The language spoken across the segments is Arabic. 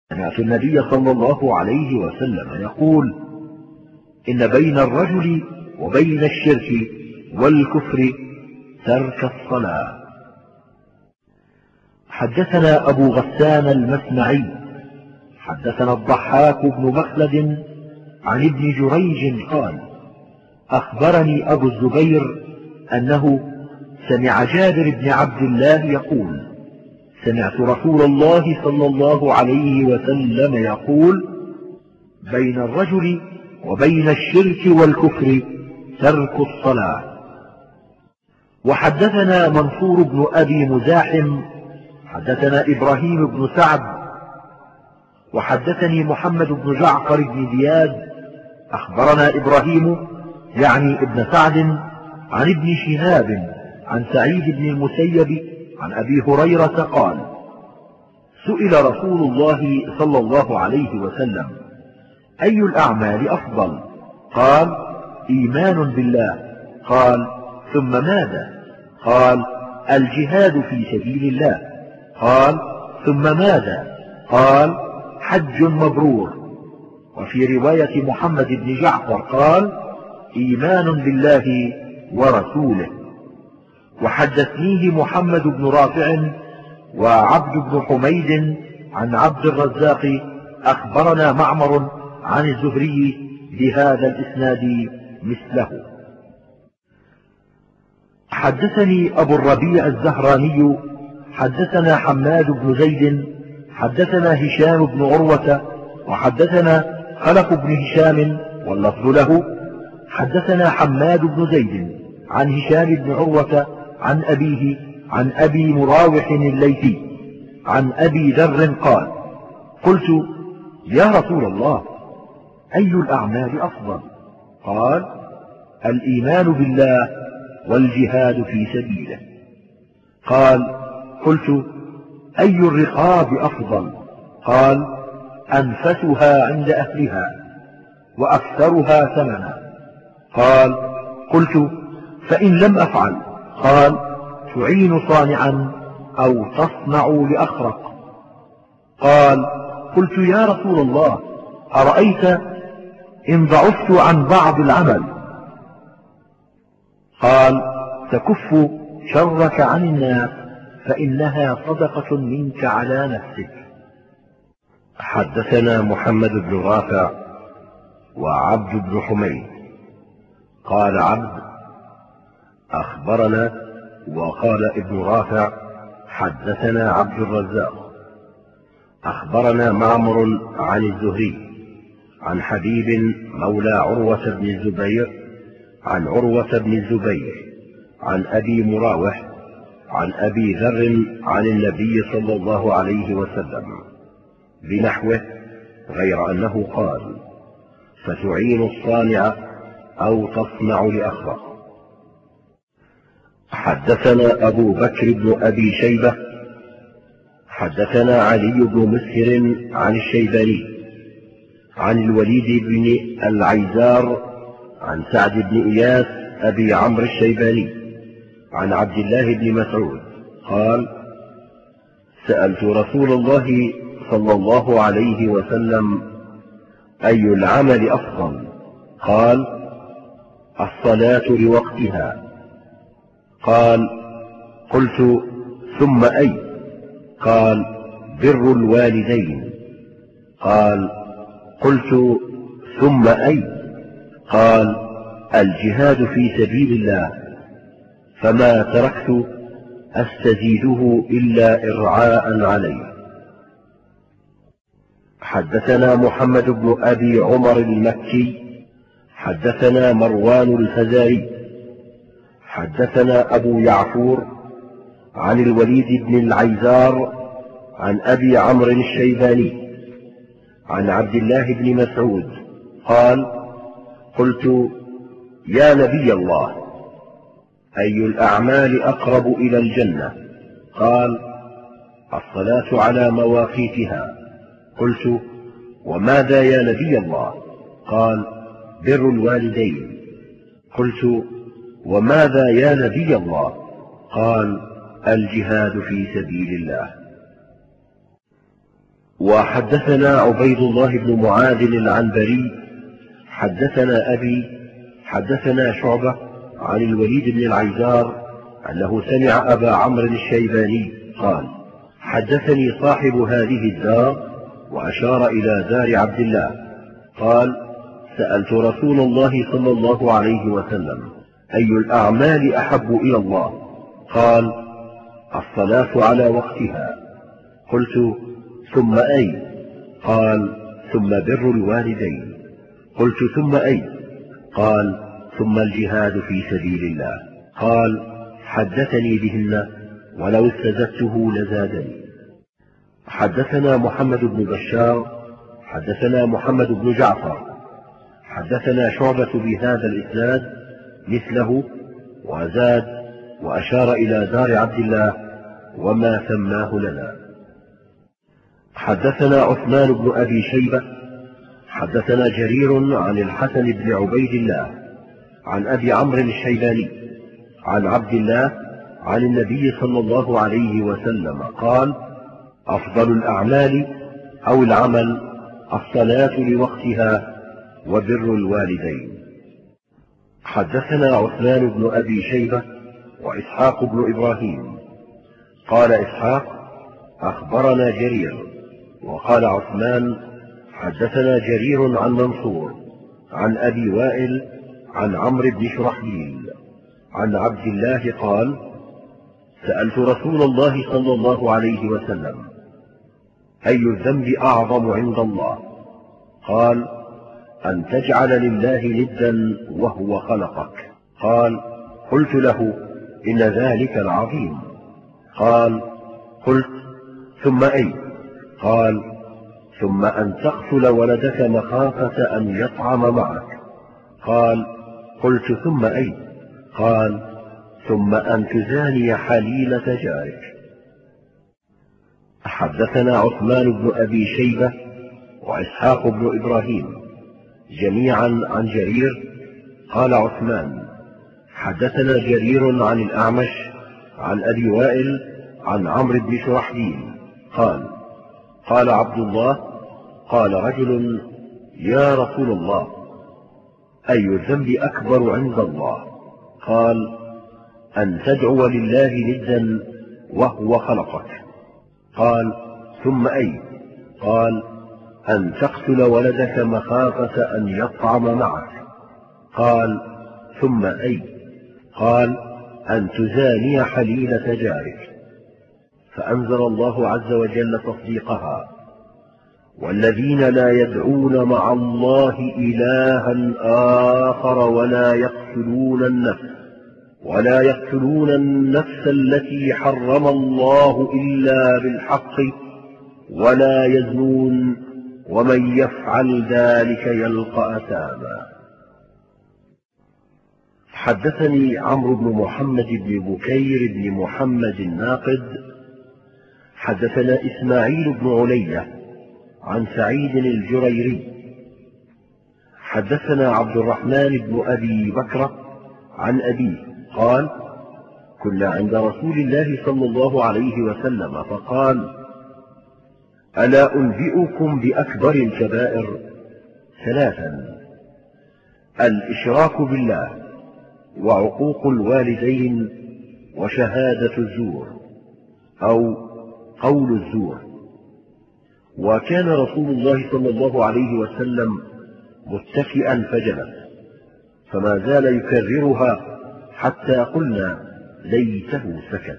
سمعت النبي صلى الله عليه وسلم يقول: إن بين الرجل وبين الشرك والكفر ترك الصلاة. حدثنا أبو غسان المسمعي حدثنا الضحاك بن مخلد عن ابن جريج قال: أخبرني أبو الزبير أنه سمع جابر بن عبد الله يقول: سمعت رسول الله صلى الله عليه وسلم يقول: بين الرجل وبين الشرك والكفر ترك الصلاة. وحدثنا منصور بن أبي مزاحم حدثنا إبراهيم بن سعد وحدثني محمد بن جعفر بن زياد أخبرنا إبراهيم يعني ابن سعد عن ابن شهاب عن سعيد بن المسيب عن أبي هريرة قال: سئل رسول الله صلى الله عليه وسلم: أي الأعمال أفضل؟ قال: إيمان بالله. قال: ثم ماذا؟ قال: الجهاد في سبيل الله. قال: ثم ماذا؟ قال: حج مبرور. وفي رواية محمد بن جعفر قال: إيمان بالله ورسوله. وحدثنيه محمد بن رافع وعبد بن حميد عن عبد الرزاق أخبرنا معمر عن الزهري بهذا الإسناد مثله. حدثني أبو الربيع الزهراني حدثنا حماد بن زيد حدثنا هشام بن عروة وحدثنا خلف بن هشام واللفظ له حدثنا حماد بن زيد عن هشام بن عروة عن أبيه عن أبي مراوح الليثي عن أبي ذر قال: قلت: يا رسول الله، أي الأعمال أفضل؟ قال: الإيمان بالله والجهاد في سبيله. قال: قلت: أي الرقاب أفضل؟ قال: أنفسها عند أهلها وأكثرها ثمنا. قال: قلت: فإن لم أفعل؟ قال: تعين صانعا أو تصنع لأخرق. قال: قلت: يا رسول الله، أرأيت إن ضعفت عن بعض العمل؟ قال: تكف شرك عن الناس فإنها صدقة منك على نفسك. حدثنا محمد بن رافع وعبد بن حميد قال عبد: أخبرنا، وقال ابن رافع: حدثنا عبد الرزاق أخبرنا معمر عن الزهري عن حبيب مولى عروة بن الزبير عن عروة بن الزبير عن أبي مراوح عن أبي ذر عن النبي صلى الله عليه وسلم بنحوه، غير أنه قال: فتعين الصانع أو تصنع لأخرق. حدثنا أبو بكر بن أبي شيبة حدثنا علي بن مسهر عن الشيباني عن الوليد بن العيزار عن سعد بن إياس أبي عمرو الشيباني عن عبد الله بن مسعود قال: سألت رسول الله صلى الله عليه وسلم: أي العمل أفضل؟ قال: الصلاة لوقتها. قال: قلت: ثم أي؟ قال: بر الوالدين. قال: قلت: ثم أي؟ قال: الجهاد في سبيل الله، فما تركت أستزيده إلا إرعاء عليه. حدثنا محمد بن أبي عمر المكي حدثنا مروان الفزاري حدثنا أبو يعفور عن الوليد بن العيزار عن أبي عمرو الشيباني عن عبد الله بن مسعود قال: قلت: يا نبي الله، أي الأعمال أقرب إلى الجنة؟ قال: الصلاة على مواقيتها. قلت: وماذا يا نبي الله؟ قال: بر الوالدين. قلت: وماذا يا نبي الله؟ قال: الجهاد في سبيل الله. وحدثنا عبيد الله بن معاذ العنبري حدثنا أبي حدثنا شعبة عن الوليد بن العيزار أنه سمع أبا عمرو الشيباني قال: حدثني صاحب هذه الدار، وأشار إلى دار عبد الله، قال: سألت رسول الله صلى الله عليه وسلم: أي الأعمال أحب إلى الله؟ قال: الصلاة على وقتها. قلت: ثم أي؟ قال: ثم بر الوالدين. قلت: ثم أي؟ قال: ثم الجهاد في سبيل الله. قال: حدثني بهن ولو استزدته لزادني. حدثنا محمد بن بشار حدثنا محمد بن جعفر حدثنا شعبة بهذا الإسناد مثله، وزاد وأشار إلى دار عبد الله وما سماه لنا. حدثنا عثمان بن أبي شيبة حدثنا جرير عن الحسن بن عبيد الله عن أبي عمرو الشيباني عن عبد الله عن النبي صلى الله عليه وسلم قال: أفضل الأعمال أو العمل الصلاة لوقتها وبر الوالدين. حدثنا عثمان بن أبي شيبة وإسحاق بن إبراهيم. قال إسحاق: أخبرنا جرير. وقال عثمان: حدثنا جرير عن منصور عن أبي وائل عن عمرو بن شرحبيل عن عبد الله قال: سألت رسول الله صلى الله عليه وسلم: أي الذنب أعظم عند الله؟ قال: أن تجعل لله ندا وهو خلقك. قال: قلت له: إن ذلك العظيم. قال: قلت: ثم أي؟ قال: ثم أن تقتل ولدك مخافة أن يطعم معك. قال: قلت: ثم أي؟ قال: ثم أن تزاني حليلة جارك. حدثنا عثمان بن أبي شيبة وإسحاق بن إبراهيم جميعا عن جرير. قال عثمان: حدثنا جرير عن الأعمش عن أبي وائل عن عمرو بن شرحبيل قال: قال عبد الله: قال رجل: يا رسول الله، أي الذنب أكبر عند الله؟ قال: أن تدعو لله ندا وهو خلقك. قال: ثم أي؟ قال: أن تقتل ولدك مخافة أن يطعم معك. قال: ثم أي؟ قال: أن تزاني حليلة جارك. فأنزل الله عز وجل تصديقها: والذين لا يدعون مع الله إلها آخر ولا يقتلون النفس التي حرم الله إلا بالحق ولا يزنون ومن يفعل ذلك يلقى أثاما. حدثني عمرو بن محمد بن بكير بن محمد الناقد حدثنا إسماعيل بن علية عن سعيد الجريري حدثنا عبد الرحمن بن أبي بكر عن أبيه قال: كنا عند رسول الله صلى الله عليه وسلم فقال: ألا أنبئكم بأكبر الكبائر؟ 3: الإشراك بالله، وعقوق الوالدين، وشهادة الزور أو قول الزور. وكان رسول الله صلى الله عليه وسلم متكئا فجلس، فما زال يكررها حتى قلنا ليته سكت.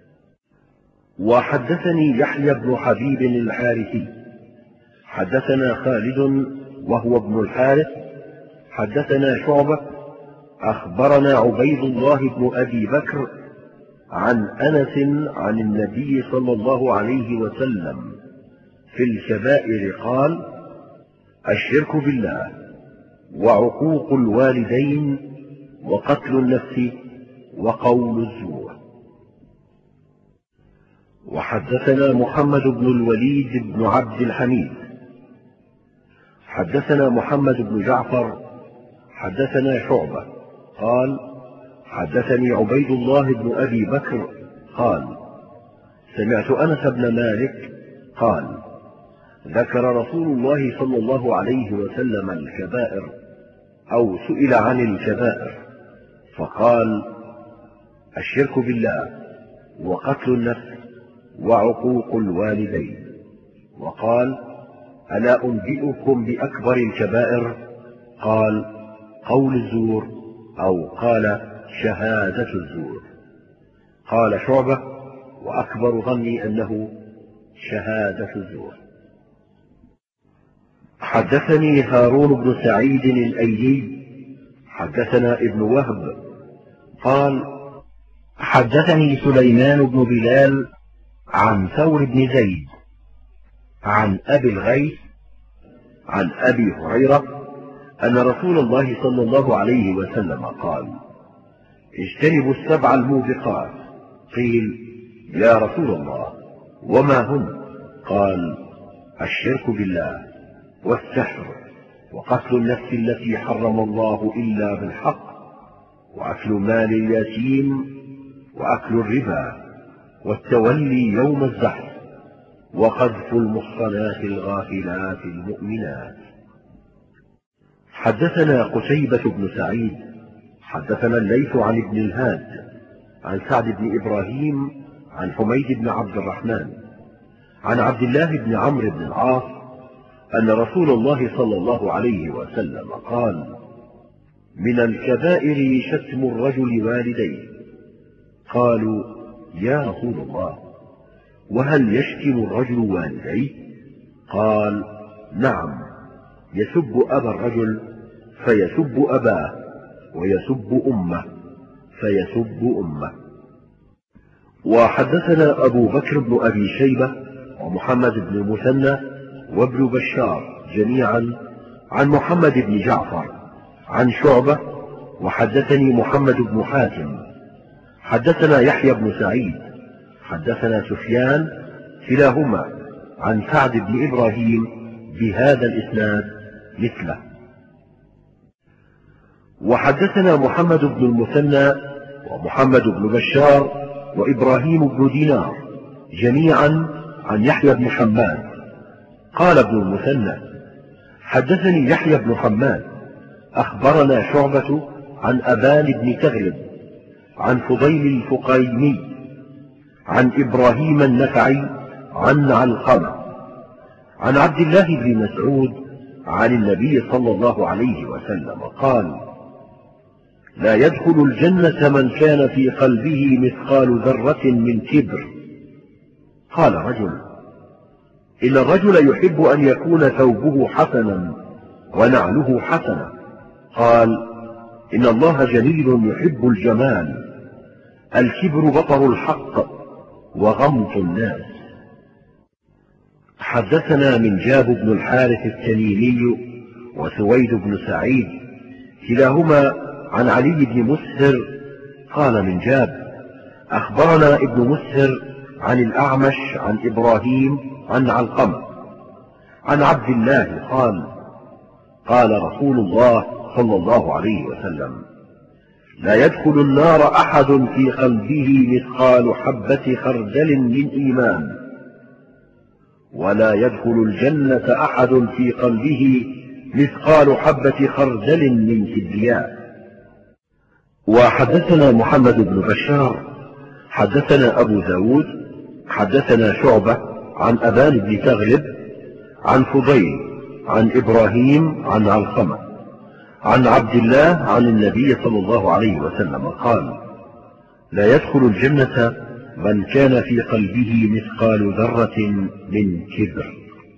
وحدثني يحيى بن حبيب الحارثي حدثنا خالد وهو ابن الحارث حدثنا شعبة أخبرنا عبيد الله بن أبي بكر عن أنس عن النبي صلى الله عليه وسلم في الكبائر قال: الشرك بالله، وعقوق الوالدين، وقتل النفس، وقول الزور. وحدثنا محمد بن الوليد بن عبد الحميد حدثنا محمد بن جعفر حدثنا شعبة قال: حدثني عبيد الله بن أبي بكر قال: سمعت أنس بن مالك قال: ذكر رسول الله صلى الله عليه وسلم الكبائر أو سئل عن الكبائر فقال: الشرك بالله، وقتل النفس، وعقوق الوالدين. وقال: ألا أنبئكم بأكبر الكبائر؟ قال: قول الزور، أو قال: شهادة الزور. قال شعبة: وأكبر ظني أنه شهادة الزور. حدثني هارون بن سعيد الأيلي حدثنا ابن وهب قال: حدثني سليمان بن بلال عن ثور بن زيد عن أبي الغيث عن أبي هريرة أن رسول الله صلى الله عليه وسلم قال: اجتنبوا السبع الموبقات. قيل: يا رسول الله وما هم؟ قال: الشرك بالله، والسحر، وقتل النفس التي حرم الله إلا بالحق، وأكل مال اليتيم، وأكل الربا، والتولي يوم الزحف، وقذف المحصنات الغافلات المؤمنات. حدثنا قتيبة بن سعيد حدثنا الليث عن ابن الهاد عن سعد بن إبراهيم عن حميد بن عبد الرحمن عن عبد الله بن عمرو بن العاص أن رسول الله صلى الله عليه وسلم قال: من الكبائر شتم الرجل والديه. قالوا: يا رسول الله وهل يشتم الرجل والديه؟ قال: نعم، يسب أبا الرجل فيسب أباه، ويسب أمه فيسب أمه. وحدثنا أبو بكر بن أبي شيبة ومحمد بن المثنى وابن بشار جميعا عن محمد بن جعفر عن شعبة. وحدثني محمد بن حاتم حدثنا يحيى بن سعيد حدثنا سفيان كلاهما عن سعد بن إبراهيم بهذا الإسناد مثله. وحدثنا محمد بن المثنى ومحمد بن بشار وإبراهيم بن دينار جميعا عن يحيى بن حماد. قال ابن المثنى: حدثني يحيى بن حماد أخبرنا شعبة عن أبان بن تغلب عن فضيل الفقيمي عن إبراهيم النخعي عن علقمة عن عبد الله بن مسعود عن النبي صلى الله عليه وسلم قال: لا يدخل الجنة من كان في قلبه مثقال ذرة من كبر. قال رجل: إن الرجل يحب أن يكون ثوبه حسنا ونعله حسنة. قال: إن الله جميل يحب الجمال. الكبر بطر الحق وغمط الناس. حدثنا منجاب بن الحارث التميمي وسويد بن سعيد كلاهما عن علي بن مسهر. قال منجاب: أخبرنا ابن مسهر عن الأعمش عن إبراهيم عن علقمة عن عبد الله قال: قال رسول الله صلى الله عليه وسلم: لا يدخل النار أحد في قلبه مثقال حبة خردل من إيمان، ولا يدخل الجنة أحد في قلبه مثقال حبة خردل من كبرياء. وحدثنا محمد بن بشار حدثنا أبو داود حدثنا شعبة عن أبان بن تغلب عن فضيل عن إبراهيم عن علقمة عن عبد الله عن النبي صلى الله عليه وسلم قال: لا يدخل الجنة من كان في قلبه مثقال ذرة من كبر.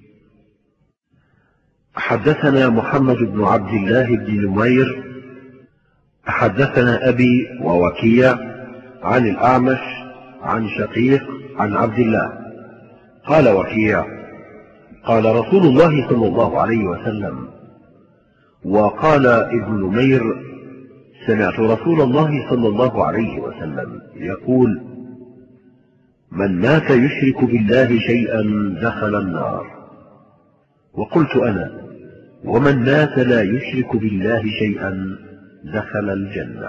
حدثنا محمد بن عبد الله بن نمير حدثنا أبي ووكيع عن الأعمش عن شقيق عن عبد الله. قال وكيع: قال رسول الله صلى الله عليه وسلم. وقال ابن نمير: سمعت رسول الله صلى الله عليه وسلم يقول: من مات يشرك بالله شيئا دخل النار. وقلت أنا: ومن مات لا يشرك بالله شيئا دخل الجنة.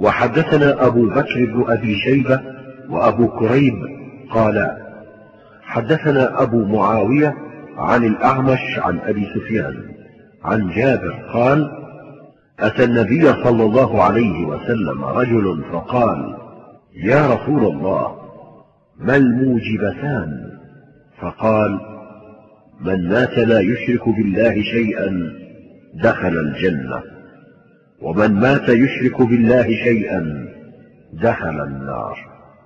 وحدثنا أبو بكر بن أبي شيبة وأبو كريب قالا: حدثنا أبو معاوية عن الأعمش عن أبي سفيان عن جابر قال: أتى النبي صلى الله عليه وسلم رجل فقال: يا رسول الله، ما الموجبتان؟ فقال: من مات لا يشرك بالله شيئا دخل الجنة، ومن مات يشرك بالله شيئا دخل النار.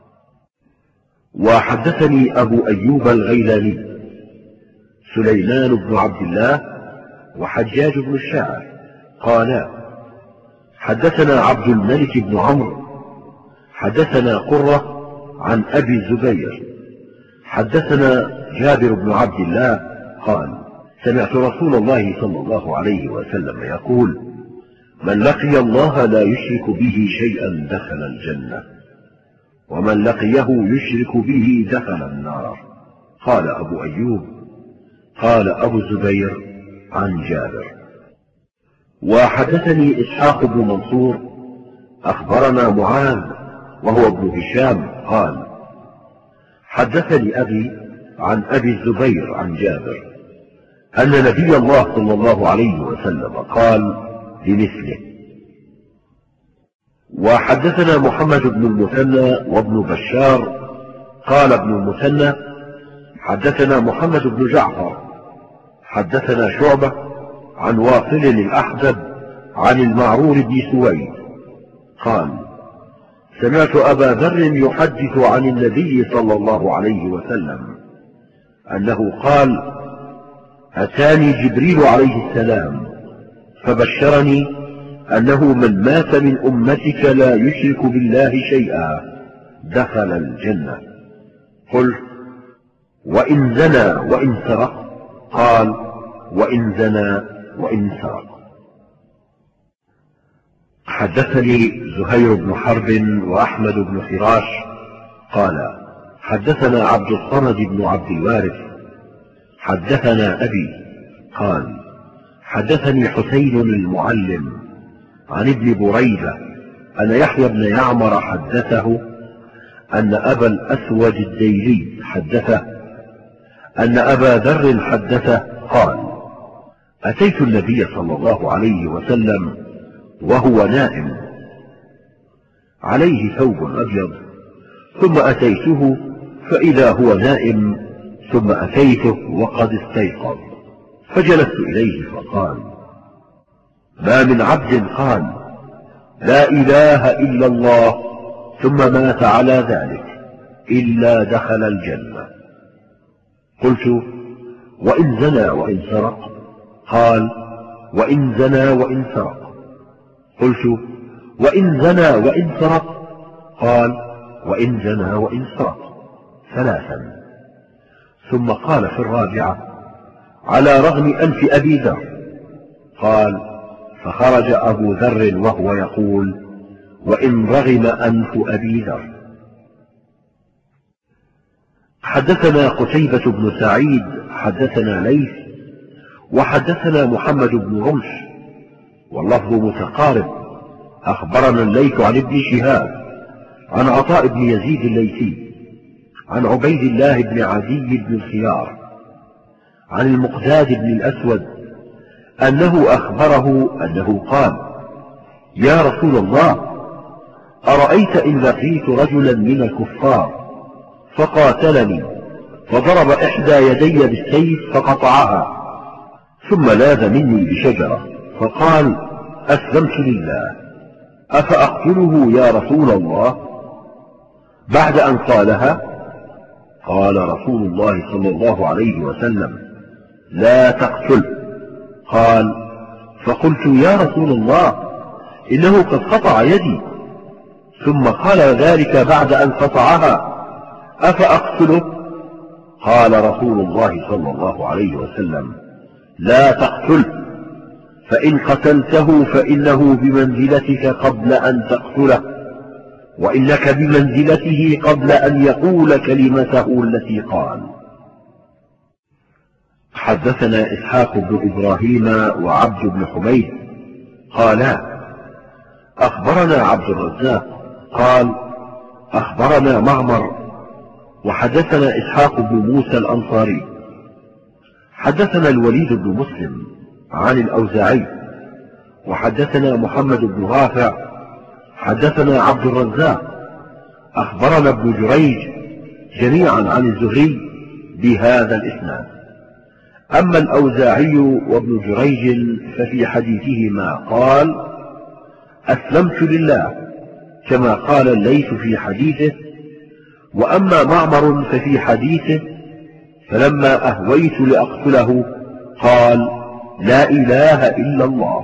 وحدثني أبو أيوب الغيلاني سليمان بن عبد الله وحجاج بن الشاعر قالا: حدثنا عبد الملك بن عمرو حدثنا قرة عن أبي الزبير حدثنا جابر بن عبد الله قال: سمعت رسول الله صلى الله عليه وسلم يقول: من لقي الله لا يشرك به شيئا دخل الجنة، ومن لقيه يشرك به دخل النار. قال أبو أيوب: قال أبو الزبير عن جابر. وحدثني إسحاق بن منصور أخبرنا معاذ وهو ابن هشام قال: حدثني أبي عن أبي الزبير عن جابر أن نبي الله صلى الله عليه وسلم قال بمثله. وحدثنا محمد بن المثنى وابن بشار قال ابن المثنى: حدثنا محمد بن جعفر حدثنا شعبة عن واصل الأحدب عن المعرور بن سويد قال: سمعت أبا ذر يحدث عن النبي صلى الله عليه وسلم أنه قال: أتاني جبريل عليه السلام فبشرني أنه من مات من أمتك لا يشرك بالله شيئا دخل الجنة. قلت: وإن زنى وإن سرق؟ قال: وإن زنى وإن سرق. حدثني زهير بن حرب وأحمد بن فراش قال: حدثنا عبد الصمد بن عبد الوارث حدثنا أبي قال: حدثني حسين المعلم عن ابن بريدة أن يحيى بن يعمر حدثه أن أبا الأسود الديلي حدثه أن أبا ذر حدثه قال: أتيت النبي صلى الله عليه وسلم وهو نائم عليه ثوب أبيض، ثم أتيته فإذا هو نائم، ثم أتيته وقد استيقظ، فجلست إليه فقال: ما من عبد قال لا إله إلا الله ثم مات على ذلك إلا دخل الجنة. قلت: وإن زنى وإن سرق؟ قال: وإن زنى وإن سرق. قلت: وإن زنى وإن سرق؟ قال: وإن زنى وإن سرق. ثلاثا. ثم قال في الرابعة: على رغم أنف أبي ذر. قال: فخرج أبو ذر وهو يقول: وإن رغم أنف أبي ذر. حدثنا قتيبة بن سعيد حدثنا ليث وحدثنا محمد بن رمح واللفظ متقارب. أخبرنا الليث عن ابن شهاب عن عطاء بن يزيد الليثي عن عبيد الله بن عدي بن الخيار عن المقداد بن الأسود أنه أخبره أنه قال: يا رسول الله، أرأيت إن لقيت رجلا من الكفار فقاتلني فضرب إحدى يدي بالسيف فقطعها، ثم لاذ مني بشجرة فقال: أسلمت لله، أفأقتله يا رسول الله؟ بعد أن قالها قال رسول الله صلى الله عليه وسلم: لا تقتل. قال: فقلت: يا رسول الله، إنه قد قطع يدي. ثم قال ذلك بعد أن قطعها: أفأقتله؟ قال رسول الله صلى الله عليه وسلم: لا تقتل، فإن قتلته فإنه بمنزلتك قبل أن تقتله، وإنك بمنزلته قبل أن يقول كلمته التي قال. حدثنا إسحاق بن إبراهيم وعبد بن حميد قالا: أخبرنا عبد الرزاق قال: أخبرنا معمر وحدثنا إسحاق بن موسى الأنصاري حدثنا الوليد بن مسلم عن الأوزاعي وحدثنا محمد بن رافع حدثنا عبد الرزاق أخبرنا ابن جريج جميعا عن الزهري بهذا الإسناد. أما الأوزاعي وابن جريج ففي حديثهما قال: أسلمت لله، كما قال الليث في حديثه. وأما معمر ففي حديثه: فلما أهويت لأقتله قال: لا إله إلا الله.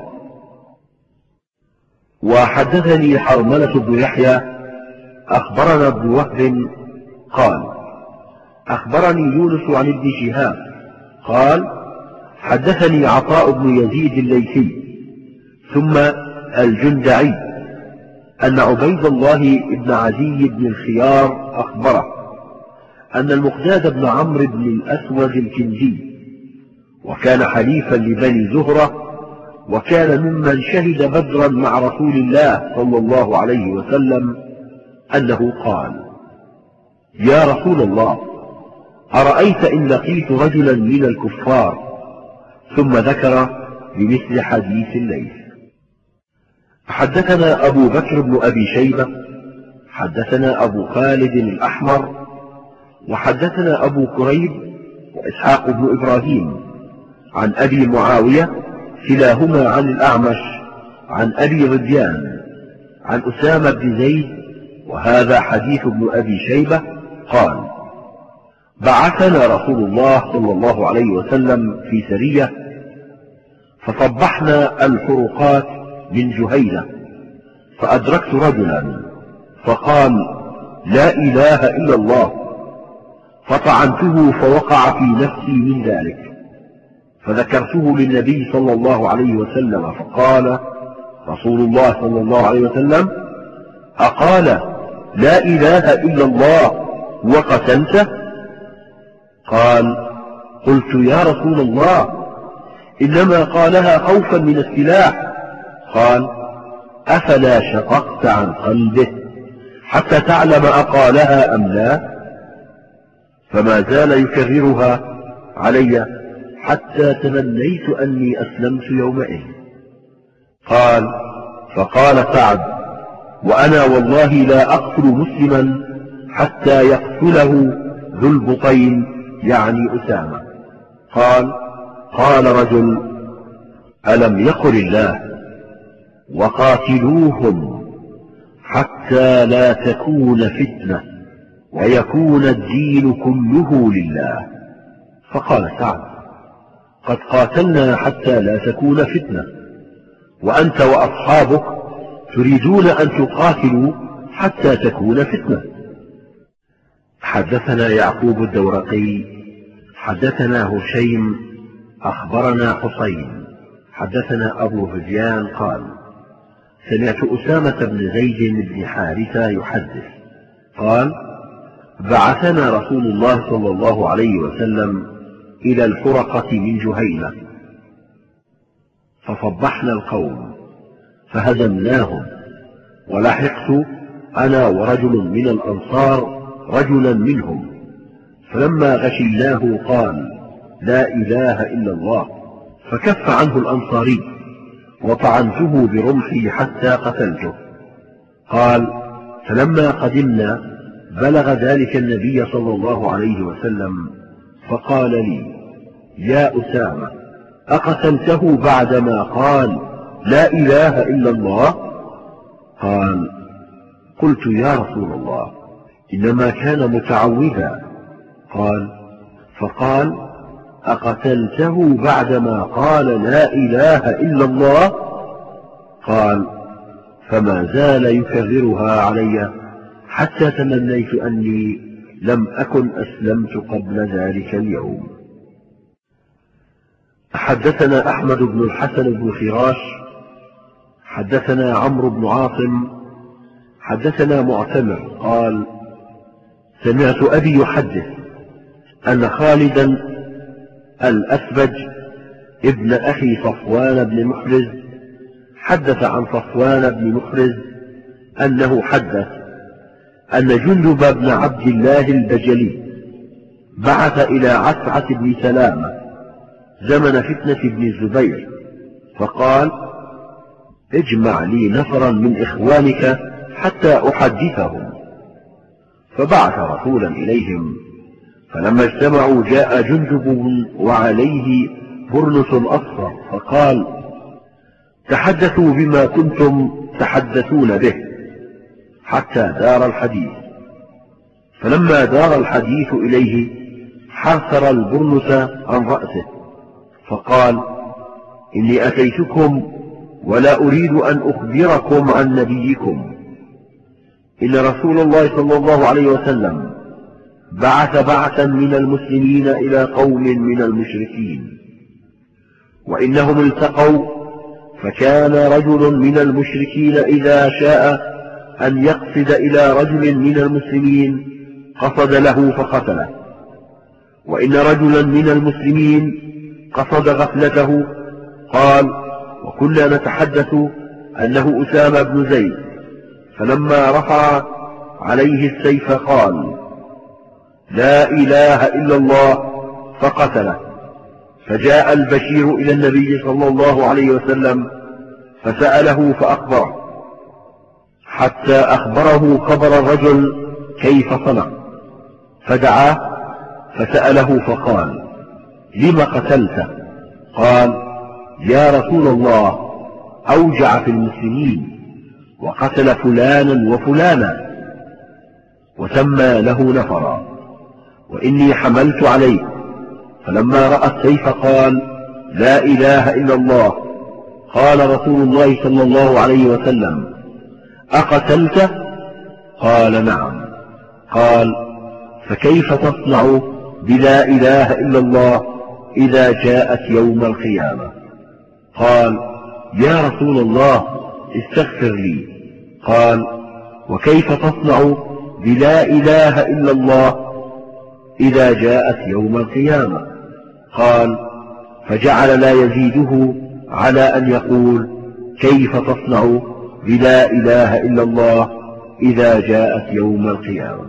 وحدثني حرملة بن يحيى أخبرنا ابن وهب قال: أخبرني يونس عن ابن شهاب قال: حدثني عطاء بن يزيد الليثي ثم الجندعي أن عبيد الله بن عدي بن الخيار أخبره أن المقداد بن عمرو بن الأسود الكندي، وكان حليفا لبني زهرة، وكان ممن شهد بدرا مع رسول الله صلى الله عليه وسلم، أنه قال: يا رسول الله، أرأيت إن لقيت رجلا من الكفار؟ ثم ذكر بمثل حديث الليث. حدثنا أبو بكر بن أبي شيبة حدثنا أبو خالد الأحمر وحدثنا أبو كريب وإسحاق بن إبراهيم عن أبي معاوية كلاهما عن الأعمش عن أبي غديان عن أسامة بن زيد، وهذا حديث ابن أبي شيبة قال: بعثنا رسول الله صلى الله عليه وسلم في سرية، فصبحنا الحرقات من جهينة، فأدركت رجلا فقال: لا إله إلا الله، فطعنته فوقع في نفسي من ذلك، فذكرته للنبي صلى الله عليه وسلم، فقال رسول الله صلى الله عليه وسلم: أقال لا إله إلا الله وقتلته؟ قال: قلت يا رسول الله، إنما قالها خوفا من السلاح. قال: أفلا شققت عن قلبه حتى تعلم أقالها أم لا؟ فما زال يكررها علي حتى تمنيت أني أسلمت يومئذ. قال: فقال سعد: وأنا والله لا أقتل مسلما حتى يقتله ذو البطين، يعني أسامة. قال رجل: ألم يقل الله: وقاتلوهم حتى لا تكون فتنة ويكون الدين كله لله؟ فقال سعد: قد قاتلنا حتى لا تكون فتنة، وأنت وأصحابك تريدون أن تقاتلوا حتى تكون فتنة. حدثنا يعقوب الدورقي حدثنا هشيم أخبرنا حسين حدثنا أبو غديان قال: سمعت أسامة بن زيد بن حارثة يحدث قال: بعثنا رسول الله صلى الله عليه وسلم إلى الحرقة من جهينة، فصبحنا القوم فهزمناهم، ولحقت أنا ورجل من الأنصار رجلا منهم، فلما غشيناه قال: لا إله إلا الله، فكف عنه الأنصاري، وطعنته برمحي حتى قتلته. قال: فلما قدمنا بلغ ذلك النبي صلى الله عليه وسلم، فقال لي: يا أسامة، أقتلته بعدما قال لا إله إلا الله؟ قال: قلت يا رسول الله، إنما كان متعوذا. فقال: أقتلته بعدما قال لا إله إلا الله؟ قال: فما زال يكررها علي حتى تمنيت أني لم أكن أسلمت قبل ذلك اليوم. حدثنا أحمد بن الحسن بن خراش حدثنا عمرو بن عاصم حدثنا معتمر قال: سمعت أبي يحدث أن خالدا الأسبج ابن أخي صفوان بن محرز حدث عن صفوان بن محرز أنه حدث أن جندب بن عبد الله البجلي بعث إلى عسعة بن سلامة زمن فتنة ابن الزبير فقال: اجمع لي نفرا من إخوانك حتى أحدثهم. فبعث رسولا إليهم، فلما اجتمعوا جاء جندب وعليه برنس أصفر فقال: تحدثوا بما كنتم تحدثون به حتى دار الحديث. فلما دار الحديث إليه حرثر البرنس عن رأسه فقال: إني أتيتكم ولا أريد أن أخبركم عن نبيكم. إن رسول الله صلى الله عليه وسلم بعث بعثا من المسلمين إلى قوم من المشركين، وإنهم التقوا، فكان رجل من المشركين إذا شاء أن يقصد إلى رجل من المسلمين قصد له فقتله، وإن رجلا من المسلمين قصد غفلته. قال: وكنا نتحدث أنه أسامة بن زيد، فلما رفع عليه السيف قال: لا إله إلا الله، فقتله. فجاء البشير إلى النبي صلى الله عليه وسلم فسأله فأخبره، حتى أخبره خبر الرجل كيف صنع، فدعاه فسأله فقال: لم قتلته؟ قال: يا رسول الله، أوجع في المسلمين وقتل فلانا وفلانا، وسمى له نفرا، وإني حملت عليه. فلما رأى السيف قال: لا إله إلا الله. قال رسول الله صلى الله عليه وسلم: أقتلته؟ قال: نعم. قال: فكيف تصنع بلا إله إلا الله إذا جاءت يوم القيامة؟ قال: يا رسول الله، استغفر لي. قال: وكيف تصنع بلا إله إلا الله إذا جاءت يوم القيامة؟ قال: فجعل لا يزيده على أن يقول: كيف تصنع بلا إله إلا الله إذا جاءت يوم القيامة.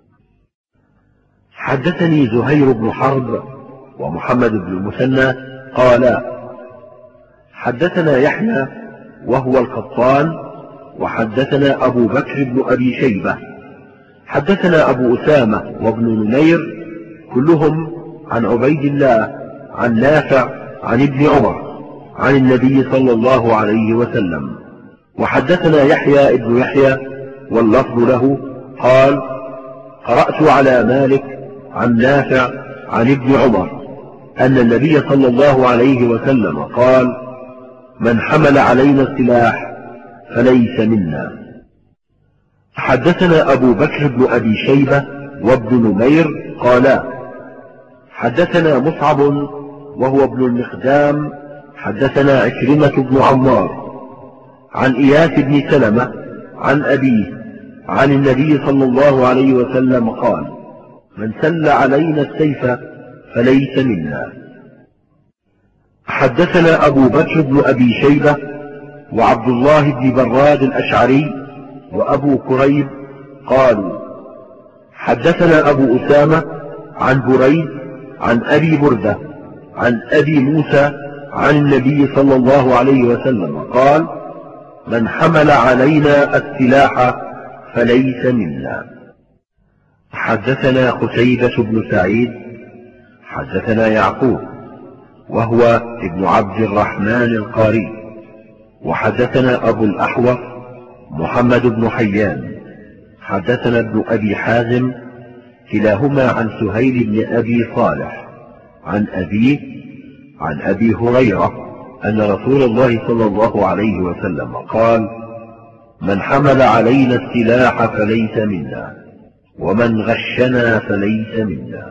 حدثني زهير بن حرب ومحمد بن المثنى قالا: حدثنا يحيى وهو القطان، وحدثنا أبو بكر بن أبي شيبة، حدثنا أبو أسامة وابن نمير كلهم عن عبيد الله عن نافع عن ابن عمر عن النبي صلى الله عليه وسلم. وحدثنا يحيى ابن يحيى واللفظ له قال: قرأت على مالك عن نافع عن ابن عمر أن النبي صلى الله عليه وسلم قال: من حمل علينا السلاح فليس منا. حدثنا أبو بكر بن أبي شيبة وابن نمير قالا: حدثنا مصعب وهو ابن المقدام حدثنا عكرمة بن عمار عن إياس بن سلمة عن أبيه عن النبي صلى الله عليه وسلم قال: من سل علينا السيف فليس منا. حدثنا أبو بكر بن أبي شيبة وعبد الله بن براد الأشعري وأبو كريب قالوا: حدثنا أبو أسامة عن بريد عن أبي بردة عن أبي موسى عن النبي صلى الله عليه وسلم قال: من حمل علينا السلاح فليس منا. حدثنا قتيبة بن سعيد حدثنا يعقوب وهو ابن عبد الرحمن القاري، وحدثنا أبو الأحوص محمد بن حيان حدثنا ابن أبي حازم كلاهما عن سهيل بن أبي صالح عن أبيه عن أبي هريرة أن رسول الله صلى الله عليه وسلم قال: من حمل علينا السلاح فليس منا، ومن غشنا فليس منا.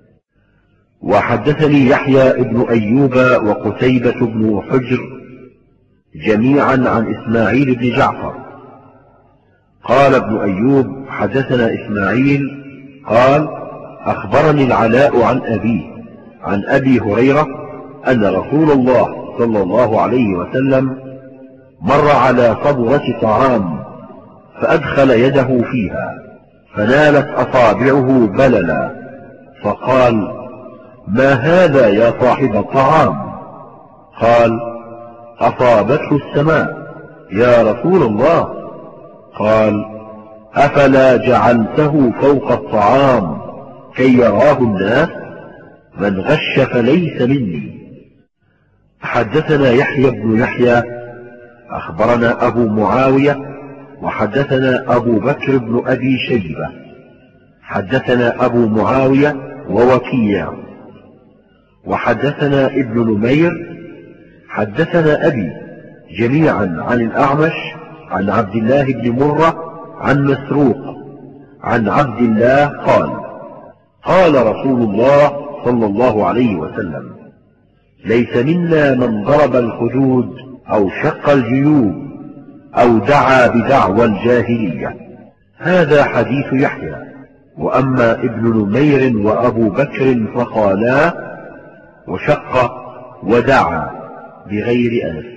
وحدثني يحيى ابن أيوب وقتيبة بن حجر جميعا عن إسماعيل بن جعفر قال ابن أيوب: حدثنا إسماعيل قال: أخبرني العلاء عن أبيه عن أبي هريرة أن رسول الله صلى الله عليه وسلم مر على صبغة طعام فأدخل يده فيها فنالت أصابعه بللا، فقال: ما هذا يا صاحب الطعام؟ قال: أصابته السماء يا رسول الله. قال: أفلا جعلته فوق الطعام كي يراه الناس؟ من غش فليس مني. حدثنا يحيى بن يحيى أخبرنا أبو معاوية وحدثنا أبو بكر بن أبي شيبة حدثنا أبو معاوية ووكيع وحدثنا ابن نمير حدثنا أبي جميعا عن الأعمش عن عبد الله بن مرة عن مسروق عن عبد الله قال: قال رسول الله صلى الله عليه وسلم: ليس منا من ضرب الخدود أو شق الجيوب أو دعا بدعوى الجاهلية. هذا حديث يحيى. وأما ابن نمير وأبو بكر فقالا وشق ودعا بغير ألف.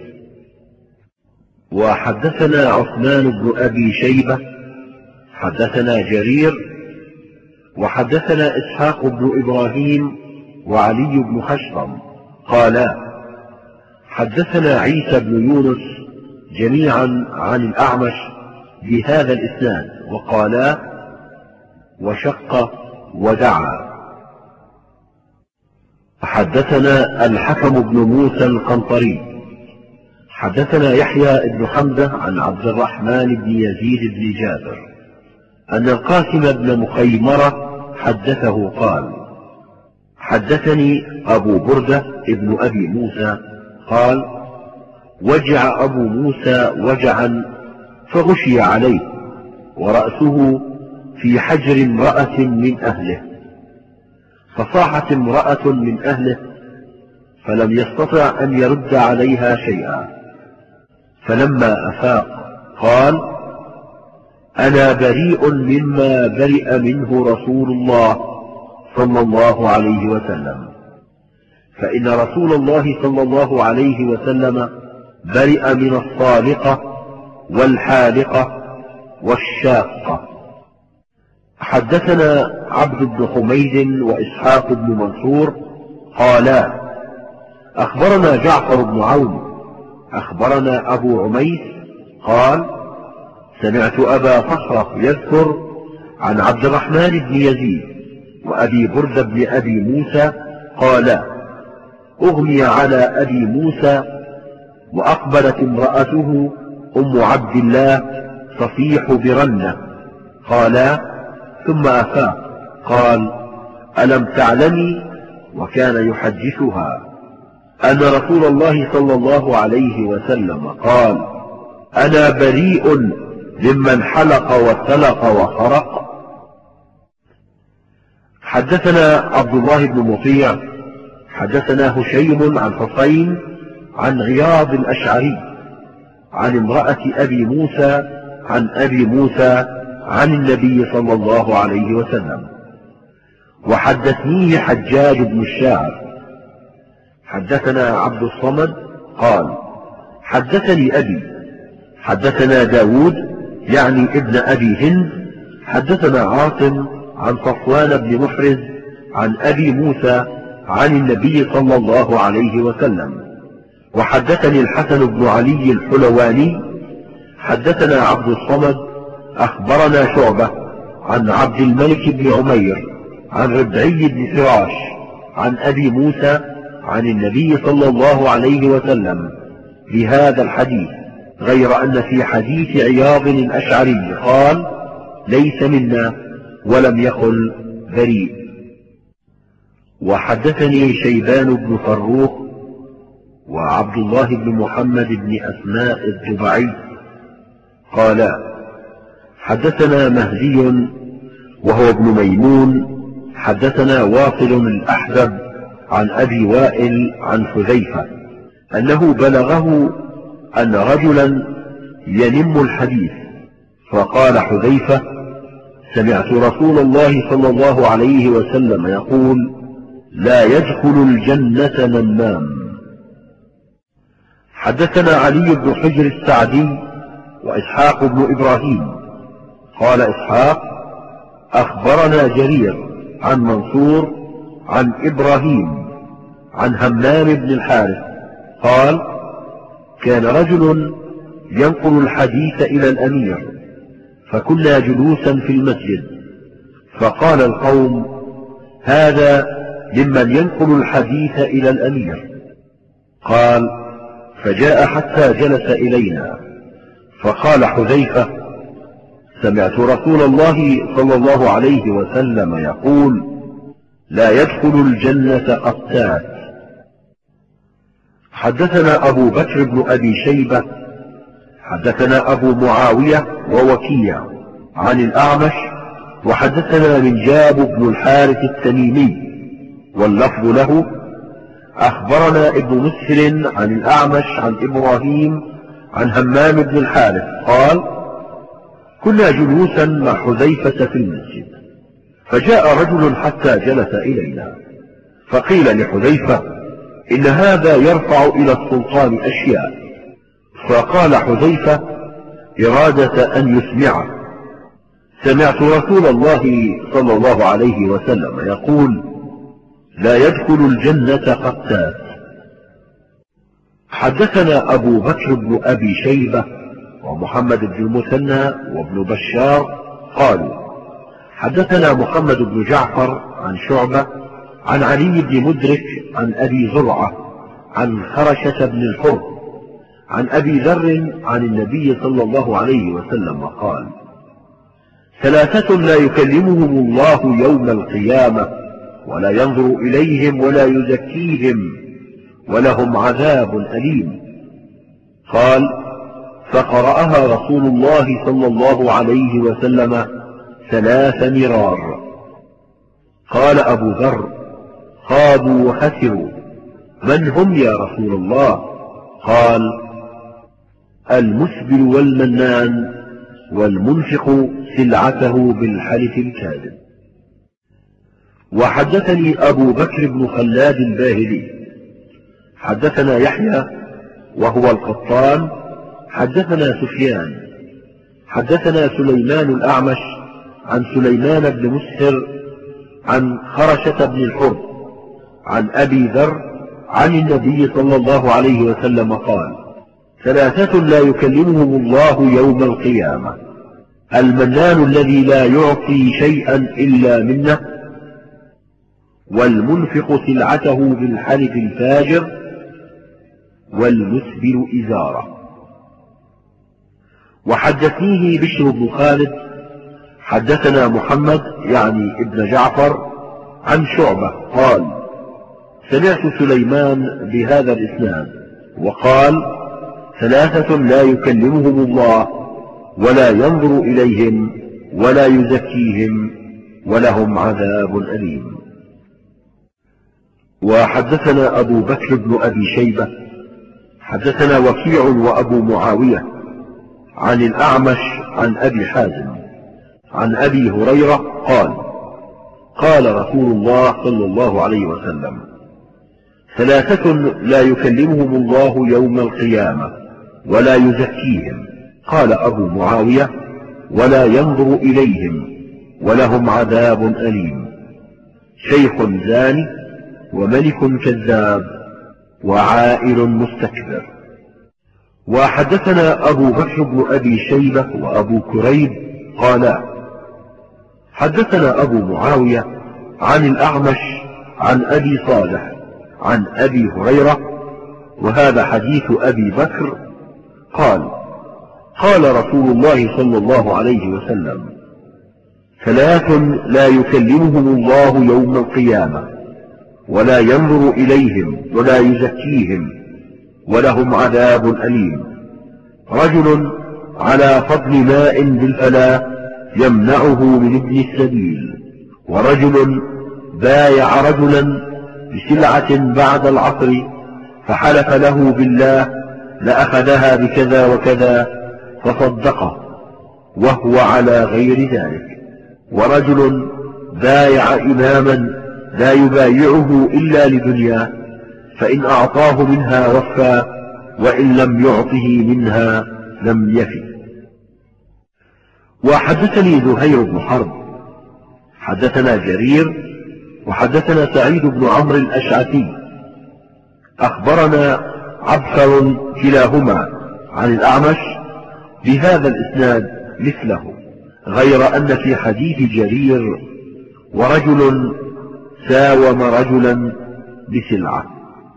وحدثنا عثمان بن أبي شيبة حدثنا جرير وحدثنا إسحاق بن إبراهيم وعلي بن خشرم قالا: حدثنا عيسى بن يونس جميعا عن الأعمش بهذا الإسناد وقالا: وشق ودعا. حدثنا الحكم بن موسى القنطري حدثنا يحيى بن حمزة عن عبد الرحمن بن يزيد بن جابر أن القاسم بن مخيمرة حدثه قال: حدثني أبو بردة ابن أبي موسى قال: وجع أبو موسى وجعا فغشي عليه ورأسه في حجر امرأة من أهله، فصاحت امرأة من أهله فلم يستطع أن يرد عليها شيئا، فلما أفاق قال: أنا بريء مما برئ منه رسول الله صلى الله عليه وسلم، فإن رسول الله صلى الله عليه وسلم برئ من الصالقة والحالقة والشاقة. حدثنا عبد بن حميد وإسحاق بن منصور قالا: أخبرنا جعفر بن عون أخبرنا أبو عميس قال: سمعت أبا صخرة يذكر عن عبد الرحمن بن يزيد وأبي بردة بن أبي موسى قالا: أغمي على أبي موسى وأقبلت امرأته أم عبد الله تصيح برنة، قالا: ثم أفاق قال: ألم تعلمي؟ وكان يحدثها أن رسول الله صلى الله عليه وسلم قال: أنا بريء ممن حلق وسلق وخرق. حدثنا عبد الله بن مطيع حدثنا هشيم عن حسين عن غياض الأشعري عن امرأة أبي موسى عن أبي موسى عن النبي صلى الله عليه وسلم. وحدثنيه حجاج بن الشاعر حدثنا عبد الصمد قال: حدثني أبي حدثنا داود يعني ابن أبي هند حدثنا عاصم عن صفوان بن محرز عن أبي موسى عن النبي صلى الله عليه وسلم. وحدثني الحسن بن علي الحلواني حدثنا عبد الصمد أخبرنا شعبة عن عبد الملك بن عمير عن ربعي بن فراش عن أبي موسى عن النبي صلى الله عليه وسلم بهذا الحديث، غير أن في حديث عياض الأشعري قال: ليس منا ولم يقل بريء. وحدثني شيبان بن فروخ وعبد الله بن محمد بن أسماء الجبعي قالا: حدثنا مهدي وهو ابن ميمون حدثنا واصل الأحزب عن أبي وائل عن حذيفة أنه بلغه أن رجلا ينم الحديث، فقال حذيفة: سمعت رسول الله صلى الله عليه وسلم يقول: لا يدخل الجنة نمام. حدثنا علي بن حجر السعدي وإسحاق بن إبراهيم قال إسحاق: أخبرنا جرير عن منصور عن إبراهيم عن همام بن الحارث قال: كان رجل ينقل الحديث إلى الأمير، فكنا جلوسا في المسجد، فقال القوم: هذا ممن ينقل الحديث إلى الأمير. قال: فجاء حتى جلس إلينا، فقال حذيفة: سمعت رسول الله صلى الله عليه وسلم يقول: لا يدخل الجنة قتات. حدثنا أبو بكر بن أبي شيبة حدثنا أبو معاوية ووكيع عن الأعمش، وحدثنا منجاب بن الحارث التميمي، واللفظ له: أخبرنا ابن مسهر عن الأعمش عن إبراهيم عن همام بن الحارث قال: كنا جلوسا مع حذيفة في المسجد، فجاء رجل حتى جلس إلينا، فقيل لحذيفة: إن هذا يرفع إلى السلطان أشياء. فقال حذيفة إرادة أن يسمعه: سمعت رسول الله صلى الله عليه وسلم يقول: لا يدخل الجنة قتات. حدثنا أبو بكر بن أبي شيبة ومحمد بن المثنى وابن بشار قالوا: حدثنا محمد بن جعفر عن شعبة عن علي بن مدرك عن أبي زرعة عن خرشة بن الحر عن أبي ذر عن النبي صلى الله عليه وسلم قال: ثلاثة لا يكلمهم الله يوم القيامة ولا ينظر إليهم ولا يزكيهم ولهم عذاب أليم. قال: فقرأها رسول الله صلى الله عليه وسلم 3 مرار. قال أبو ذر: خابوا وخسروا، من هم يا رسول الله؟ قال: المسبل والمنان والمنفق سلعته بالحلف الكاذب. وحدثني أبو بكر بن خلاد الباهلي حدثنا يحيى وهو القطان حدثنا سفيان حدثنا سليمان الأعمش عن سليمان بن مسهر عن خرشة بن الحر عن أبي ذر عن النبي صلى الله عليه وسلم قال: 3 لا يكلمهم الله يوم القيامة: المنان الذي لا يعطي شيئا إلا منه، والمنفق سلعته بالحلف الفاجر، والمسبل إزاره. وحدثنيه بشر بن خالد حدثنا محمد يعني ابن جعفر عن شعبة قال: سمعت سليمان بهذا الإسناد وقال: 3 لا يكلمهم الله ولا ينظر إليهم ولا يزكيهم ولهم عذاب أليم. وحدثنا أبو بكر بن أبي شيبة حدثنا وكيع وأبو معاوية عن الأعمش عن أبي حازم عن أبي هريرة قال: قال رسول الله صلى الله عليه وسلم: 3 لا يكلمهم الله يوم القيامة ولا يزكيهم. قال أبو معاوية: ولا ينظر إليهم ولهم عذاب أليم: شيخ زاني وملك كذاب وعائل مستكبر. وحدثنا أبو بكر بن أبي شيبة وأبو كريب قالا: حدثنا أبو معاوية عن الأعمش عن أبي صالح عن أبي هريرة، وهذا حديث أبي بكر قال: قال رسول الله صلى الله عليه وسلم: 3 لا يكلمهم الله يوم القيامة ولا ينظر إليهم ولا يزكيهم ولهم عذاب أليم: رجل على فضل ماء بالفلاة يمنعه من ابن السبيل، ورجل بايع رجلا بسلعة بعد العصر فحلف له بالله لأخذها بكذا وكذا فصدقه وهو على غير ذلك، ورجل بايع إماما لا يبايعه إلا لدنياه، فإن أعطاه منها وفى وإن لم يعطه منها لم يفي. وحدثني زهير بن حرب حدثنا جرير وحدثنا سعيد بن عمرو الأشعثي أخبرنا عبثر كلاهما عن الأعمش بهذا الإسناد مثله، غير أن في حديث جرير ورجل ساوم رجلا بسلعة.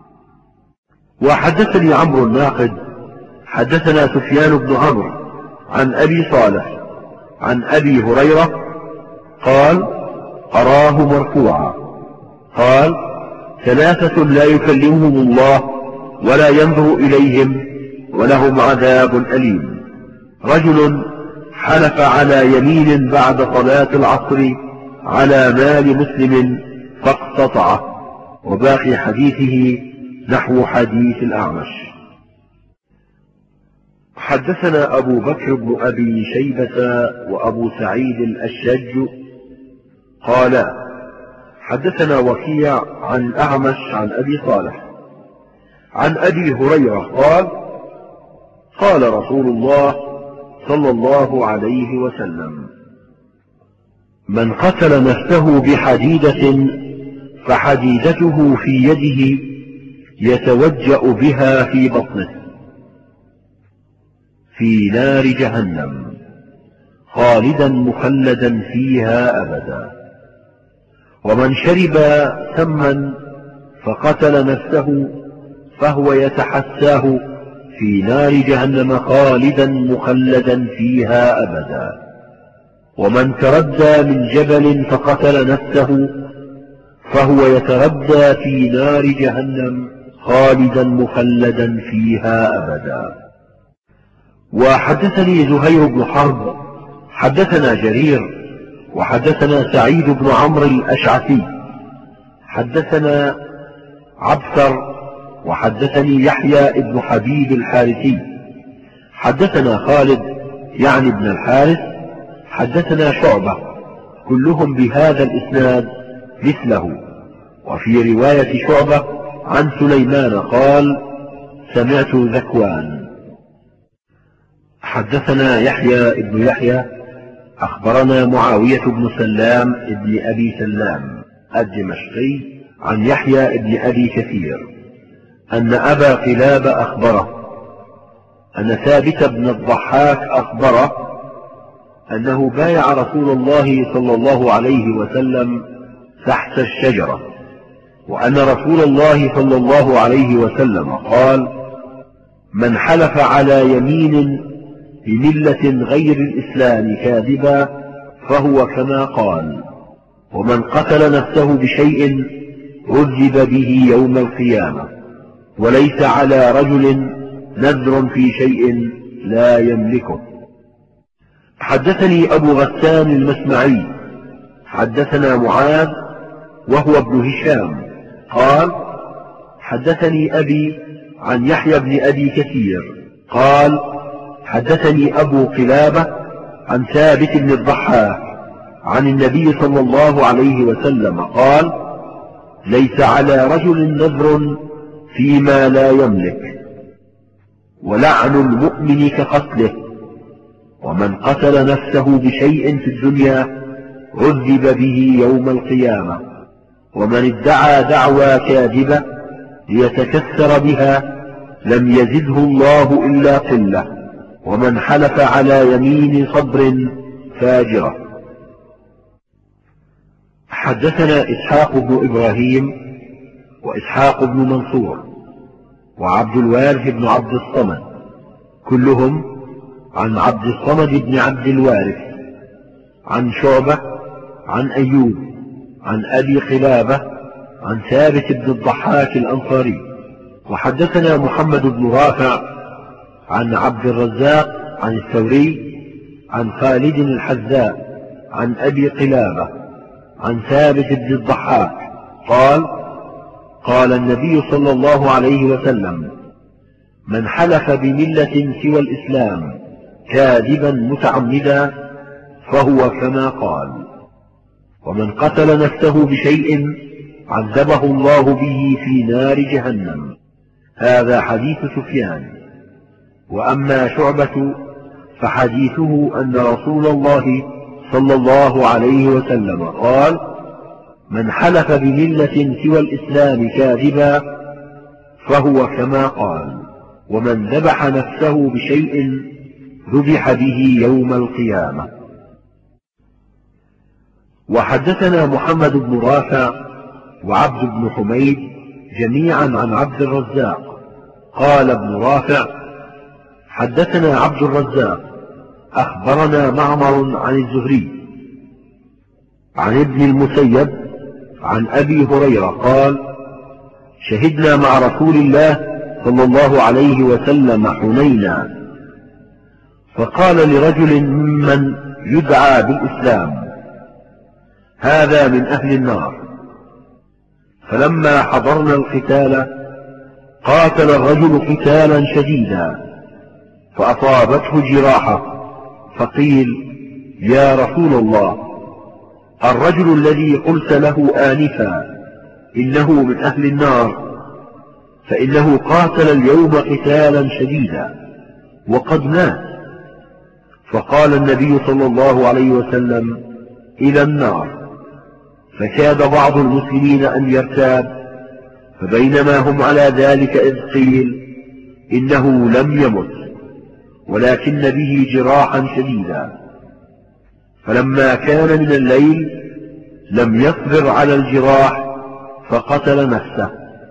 وحدثني عمرو الناقد حدثنا سفيان بن عمرو عن أبي صالح عن أبي هريرة قال أراه مرفوعا قال ثلاثة لا يكلمهم الله ولا ينظر إليهم ولهم عذاب أليم: رجل حلف على يمين بعد صلاة العصر على مال مسلم فاقتطعه. وباقي حديثه نحو حديث الأعمش. حدثنا أبو بكر بن أبي شيبة وأبو سعيد الأشج قال حدثنا وكيع عن الأعمش عن أبي صالح عن أبي هريرة قال قال رسول الله صلى الله عليه وسلم: من قتل نفسه بحديدة فحديدته في يده يتوجأ بها في بطنه في نار جهنم خالدا مخلدا فيها أبدا. ومن شرب سما فقتل نفسه فهو يتحساه في نار جهنم خالدا مخلدا فيها أبدا. ومن تردى من جبل فقتل نفسه فهو يتردى في نار جهنم خالدا مخلدا فيها أبدا. وحدثني زهير بن حرب حدثنا جرير وحدثنا سعيد بن عمرو الأشعثي حدثنا عبثر وحدثني يحيى بن حبيب الحارثي حدثنا خالد يعني ابن الحارث حدثنا شعبة كلهم بهذا الإسناد مثله. وفي رواية شعبة عن سليمان قال سمعت ذكوان. حدثنا يحيى بن يحيى أخبرنا معاوية بن سلام ابن أبي سلام الدمشقي عن يحيى بن أبي كثير أن أبا قلاب أخبره أن ثابت بن الضحاك أخبره أنه بايع رسول الله صلى الله عليه وسلم تحت الشجرة، وأن رسول الله صلى الله عليه وسلم قال: من حلف على يمين بملة غير الإسلام كاذبا فهو كما قال، ومن قتل نفسه بشيء عذب به يوم القيامة، وليس على رجل نذر في شيء لا يملكه. حدثني أبو غسان المسمعي حدثنا معاذ وهو ابن هشام قال حدثني أبي عن يحيى بن أبي كثير قال حدثني أبو قلابة عن ثابت بن الضحاك عن النبي صلى الله عليه وسلم قال: ليس على رجل نذر فيما لا يملك، ولعن المؤمن كقتله، ومن قتل نفسه بشيء في الدنيا عذب به يوم القيامة، ومن ادعى دعوى كاذبة ليتكثر بها لم يزده الله إلا قلة، ومن حلف على يمين صبر فاجرة. حدثنا إسحاق بن إبراهيم وإسحاق بن منصور وعبد الوارث بن عبد الصمد كلهم عن عبد الصمد بن عبد الوارث عن شعبة عن أيوب عن أبي قلابة عن ثابت بن الضحاك الأنصاري. وحدثنا محمد بن رافع عن عبد الرزاق عن الثوري عن خالد الحذاء عن أبي قلابة عن ثابت بن الضحاك قال: قال النبي صلى الله عليه وسلم: من حلف بملة سوى الإسلام كاذبا متعمدا فهو كما قال، ومن قتل نفسه بشيء عذبه الله به في نار جهنم. هذا حديث سفيان. وأما شعبة فحديثه أن رسول الله صلى الله عليه وسلم قال: من حلف بملة سوى الإسلام كاذبا فهو كما قال، ومن ذبح نفسه بشيء ذبح به يوم القيامة. وحدثنا محمد بن رافع وعبد بن حميد جميعا عن عبد الرزاق قال ابن رافع: حدثنا عبد الرزاق أخبرنا معمر عن الزهري عن ابن المسيب عن أبي هريرة قال: شهدنا مع رسول الله صلى الله عليه وسلم حنينا، فقال لرجل ممن يدعى بالإسلام: هذا من أهل النار. فلما حضرنا القتال قاتل الرجل قتالا شديدا فأصابته جراحة، فقيل: يا رسول الله، الرجل الذي قلت له آنفا إنه من أهل النار، فإنه قاتل اليوم قتالا شديدا وقد مات. فقال النبي صلى الله عليه وسلم: إلى النار. فكاد بعض المسلمين أن يرتاب، فبينما هم على ذلك إذ قيل: إنه لم يمت ولكن به جراحا شديدا. فلما كان من الليل لم يصبر على الجراح فقتل نفسه،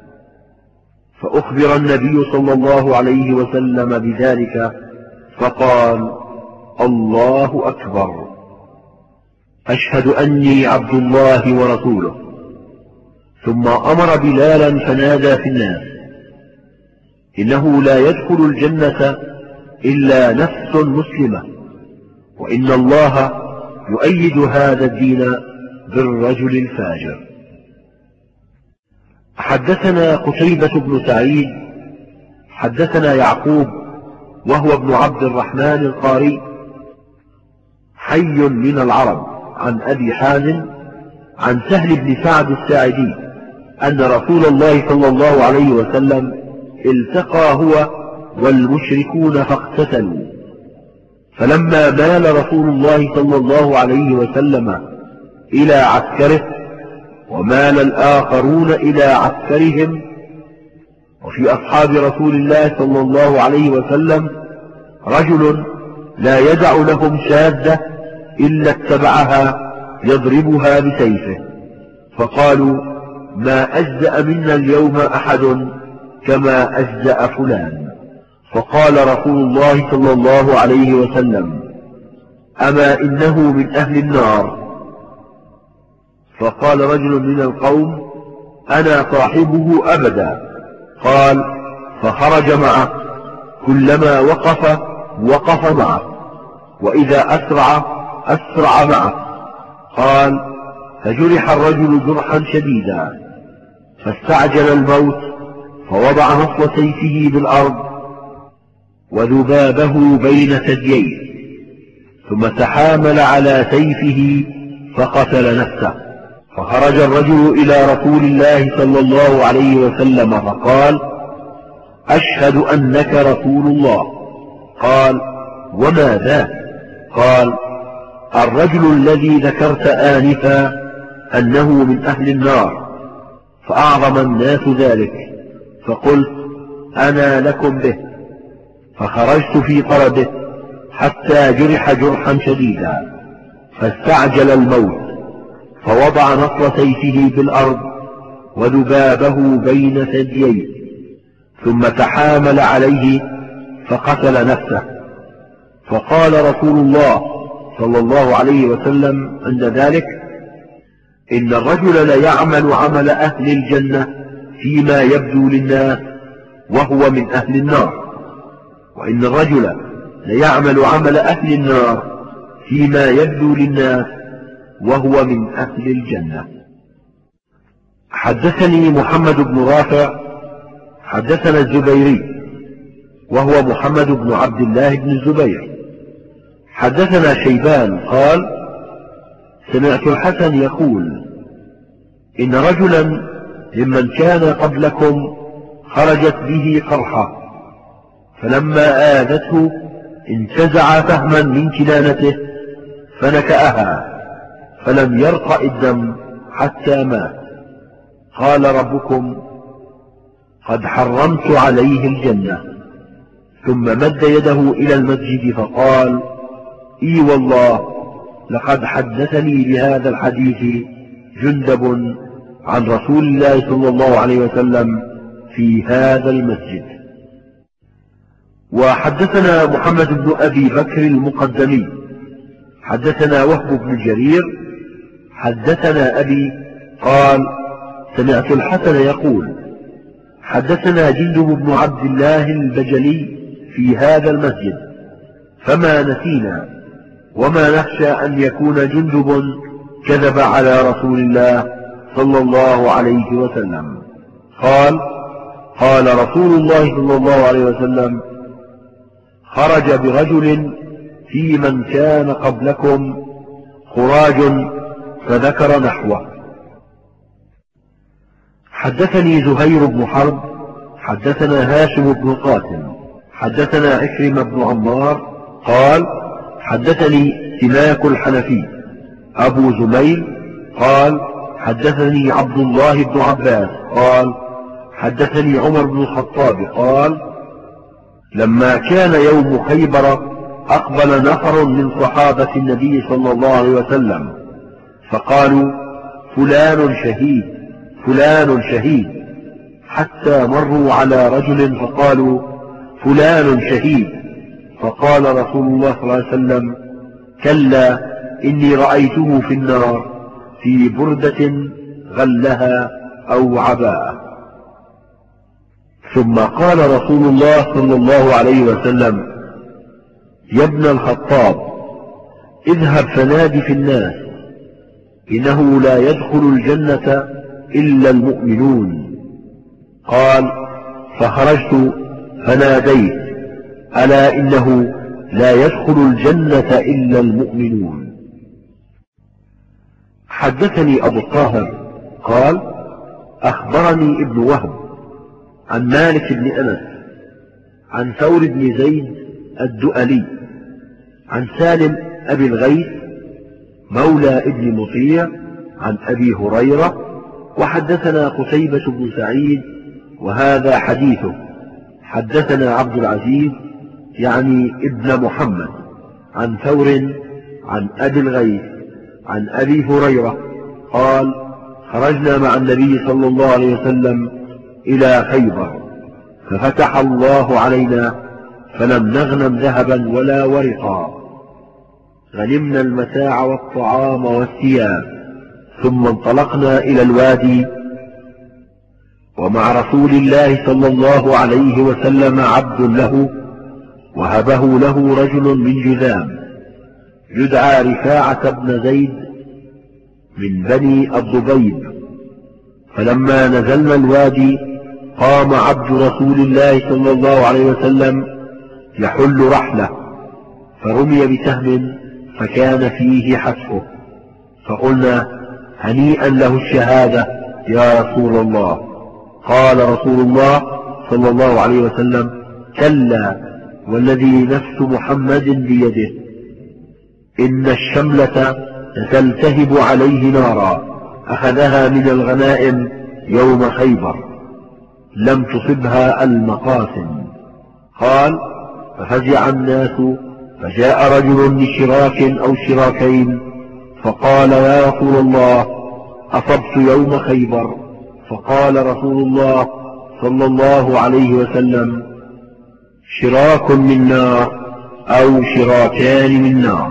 فأخبر النبي صلى الله عليه وسلم بذلك فقال: الله أكبر، أشهد أني عبد الله ورسوله. ثم أمر بلالا فنادى في الناس: إنه لا يدخل الجنة إلا نفس مسلمة، وإن الله يؤيد هذا الدين بالرجل الفاجر. حدثنا قتيبة بن سعيد حدثنا يعقوب وهو ابن عبد الرحمن القاري حي من العرب عن أبي حازم عن سهل بن سعد الساعدي أن رسول الله صلى الله عليه وسلم التقى هو والمشركون فاقتتلوا، فلما مال رسول الله صلى الله عليه وسلم إلى عسكره ومال الآخرون إلى عسكرهم، وفي أصحاب رسول الله صلى الله عليه وسلم رجل لا يدع لهم شاذة إلا اتبعها يضربها بسيفه، فقالوا: ما أجزأ منا اليوم أحد كما أجزأ فلان. فقال رسول الله صلى الله عليه وسلم: أما إنه من أهل النار. فقال رجل من القوم: أنا صاحبه أبدا. قال: فخرج معه، كلما وقف معه، وإذا أسرع معه. قال: فجرح الرجل جرحا شديدا، فاستعجل الموت، فوضع نصل سيفه بالأرض وذبابه بين ثدييه، ثم تحامل على سيفه فقتل نفسه. فخرج الرجل إلى رسول الله صلى الله عليه وسلم فقال: أشهد أنك رسول الله. قال: وما ذاك؟ قال: الرجل الذي ذكرت آنفا أنه من أهل النار. فأعظم الناس ذلك، فقلت: أنا لكم به. فخرجت في طلبه حتى جرح جرحا شديدا، فاستعجل الموت، فوضع نصل سيفه بالأرض وذبابه بين ثدييه، ثم تحامل عليه فقتل نفسه. فقال رسول الله صلى الله عليه وسلم عند ذلك: إن الرجل ليعمل عمل أهل الجنة فيما يبدو للناس وهو من أهل النار، وإن الرجل ليعمل عمل أهل النار فيما يبدو للناس وهو من أهل الجنة. حدثني محمد بن رافع حدثنا الزبيري وهو محمد بن عبد الله بن الزبير حدثنا شيبان قال: سمعت الحسن يقول: إن رجلا ممن كان قبلكم خرجت به قرحة، فلما آذته انتزع فهما من كنانته فنكأها فلم يرقأ الدم حتى مات. قال ربكم قد حرمت عليه الجنة. ثم مد يده إلى المسجد فقال إي والله لقد حدثني بهذا الحديث جندب عن رسول الله صلى الله عليه وسلم في هذا المسجد. وحدثنا محمد بن أبي بكر المقدمي حدثنا وهب بن جرير حدثنا أبي قال سمعت الحسن يقول حدثنا جندب بن عبد الله البجلي في هذا المسجد، فما نسينا وما نخشى أن يكون جندب كذب على رسول الله صلى الله عليه وسلم. قال رسول الله صلى الله عليه وسلم خرج برجل في من كان قبلكم خراج، فذكر نحوه. حدثني زهير بن حرب حدثنا هاشم بن قاسم حدثنا عكرمة بن عمار قال حدثني سماك الحنفي أبو زميل قال حدثني عبد الله بن عباس قال حدثني عمر بن الخطاب قال لما كان يوم خيبر أقبل نفر من صحابة النبي صلى الله عليه وسلم فقالوا فلان شهيد فلان شهيد، حتى مروا على رجل فقالوا فلان شهيد، فقال رسول الله صلى الله عليه وسلم كلا إني رأيته في النار في بردة غلها أو عباءة. ثم قال رسول الله صلى الله عليه وسلم يا ابن الخطاب اذهب فنادي في الناس إنه لا يدخل الجنة إلا المؤمنون. قال فخرجت فناديت ألا إنه لا يدخل الجنة إلا المؤمنون. حدثني أبو الطاهر قال أخبرني ابن وهب عن مالك بن أنس عن ثور بن زيد الدؤلي عن سالم أبي الغيث مولى ابن مطيع عن أبي هريرة. وحدثنا قتيبة بن سعيد وهذا حديثه. حدثنا عبد العزيز يعني ابن محمد عن ثور عن أبي الغيث عن أبي هريرة قال خرجنا مع النبي صلى الله عليه وسلم إلى خيبر ففتح الله علينا فلم نغنم ذهبا ولا ورقا، غنمنا المتاع والطعام والثياب، ثم انطلقنا إلى الوادي ومع رسول الله صلى الله عليه وسلم عبد له وهبه له رجل من جذام يدعى رفاعة بن زيد من بني الضبيب. فلما نزلنا الوادي قام عبد رسول الله صلى الله عليه وسلم يحل رحله فرمي بسهم فكان فيه حتفه، فقلنا هنيئا له الشهادة يا رسول الله. قال رسول الله صلى الله عليه وسلم كلا والذي نفس محمد بيده إن الشملة تلتهب عليه نارا أخذها من الغنائم يوم خيبر لم تصبها المقاسم. قال ففزع الناس فجاء رجل بشراك أو شراكين فقال يا رسول الله أصبت يوم خيبر. فقال رسول الله صلى الله عليه وسلم شراك من نار أو شراكان من نار.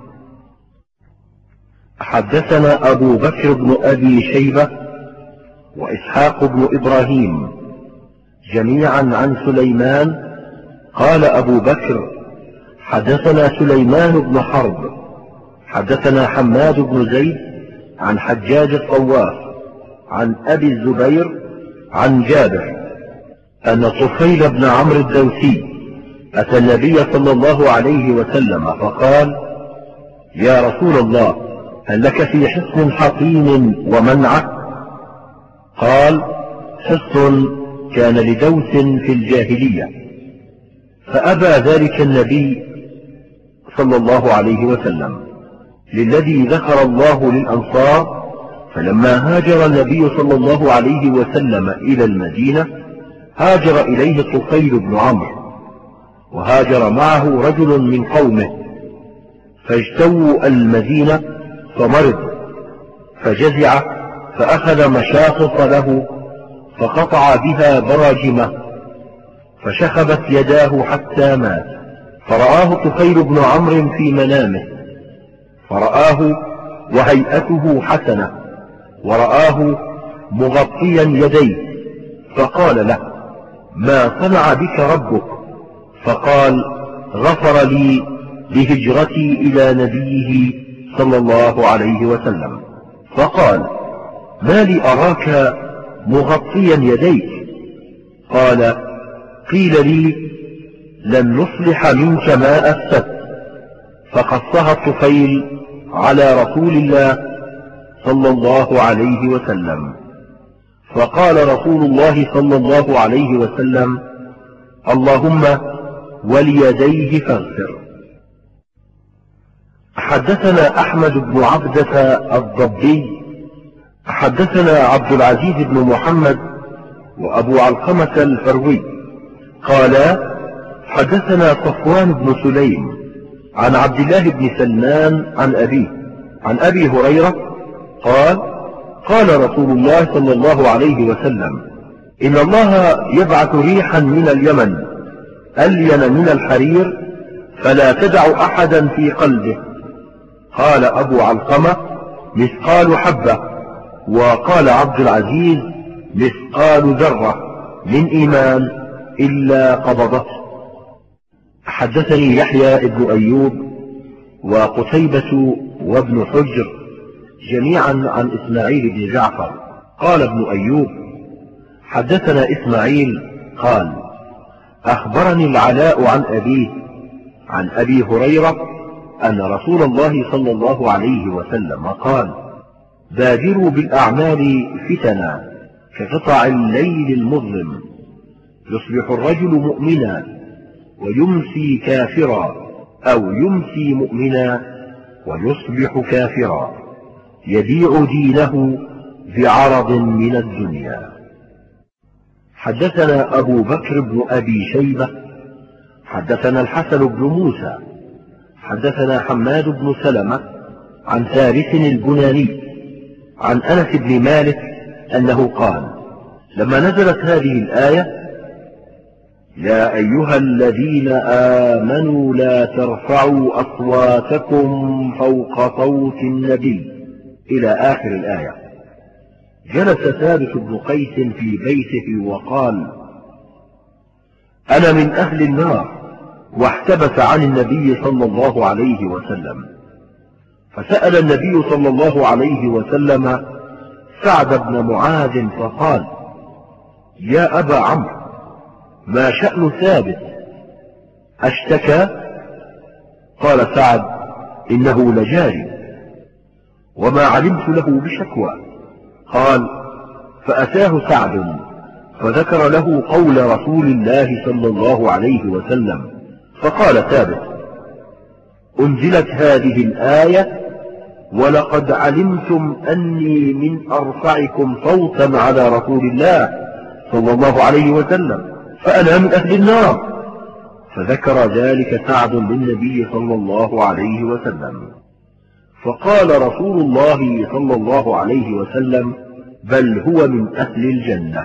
حدثنا أبو بكر بن أبي شيبة وإسحاق بن إبراهيم جميعا عن سليمان قال أبو بكر حدثنا سليمان بن حرب حدثنا حماد بن زيد عن حجاج الطواف عن أبي الزبير عن جابر أن طفيل بن عمرو الدوسي أتى النبي صلى الله عليه وسلم فقال يا رسول الله هل لك في حصن حصين ومنعه؟ قال حصن كان لدوس في الجاهلية، فأبى ذلك النبي صلى الله عليه وسلم. للذي ذكر الله للأنصار. فلما هاجر النبي صلى الله عليه وسلم إلى المدينة هاجر إليه طفيل بن عمرو، وهاجر معه رجل من قومه، فاجتووا المدينة فمرض فجزع، فأخذ مشاخص له فقطع بها براجمه، فشخبت يداه حتى مات. فرآه طفيل بن عمرو في منامه، فرآه وهيئته حسنة، ورآه مغطيا يديه، فقال له: ما صنع بك ربك؟ فقال: غفر لي بهجرتي إلى نبيه صلى الله عليه وسلم. فقال: ما لي أراك مغطيا يديك؟ قال: قيل لي لن نصلح منك ما أفسدت. فقصها الطفيل على رسول الله صلى الله عليه وسلم. فقال رسول الله صلى الله عليه وسلم: اللهم وليديه فاغفر. حدثنا أحمد بن عبدة الضبي حدثنا عبد العزيز بن محمد وأبو علقمة الفروي قالا: حدثنا صفوان بن سليم عن عبد الله بن سلمان عن أبيه عن أبي هريرة قال: قال رسول الله صلى الله عليه وسلم: إن الله يبعث ريحا من اليمن ألين من الحرير فلا تدع أحدا في قلبه. قال أبو علقمة: مثقال حبة. وقال عبد العزيز: مثقال ذرة من إيمان إلا قبضته. حدثني يحيى بن أيوب وقتيبة وابن حجر جميعا عن إسماعيل بن جعفر. قال ابن أيوب: حدثنا إسماعيل قال: أخبرني العلاء عن أبيه عن أبي هريرة أن رسول الله صلى الله عليه وسلم قال: بادروا بالأعمال فتنا كقطع الليل المظلم، يصبح الرجل مؤمنا ويمسي كافرا، أو يمسي مؤمنا ويصبح كافرا، يبيع دينه بعرض من الدنيا. حدثنا أبو بكر بن أبي شيبة حدثنا الحسن بن موسى حدثنا حماد بن سلمة عن ثابت البناني عن أنس بن مالك أنه قال: لما نزلت هذه الآية: يا أيها الذين آمنوا لا ترفعوا أصواتكم فوق صوت النبي إلى آخر الآية، جلس ثابت بن قيس في بيته وقال: أنا من أهل النار، واحتبس عن النبي صلى الله عليه وسلم. فسأل النبي صلى الله عليه وسلم سعد بن معاذ فقال: يا أبا عمرو، ما شأن ثابت؟ أشتكى؟ قال سعد: إنه لجاري، وما علمت له بشكوى. قال: فأتاه سعد فذكر له قول رسول الله صلى الله عليه وسلم، فقال ثابت: أنزلت هذه الآية: ولقد علمتم أني من أرفعكم صوتا على رسول الله صلى الله عليه وسلم، فأنا من أهل النار. فذكر ذلك سعد للنبي صلى الله عليه وسلم، فقال رسول الله صلى الله عليه وسلم: بل هو من أهل الجنة.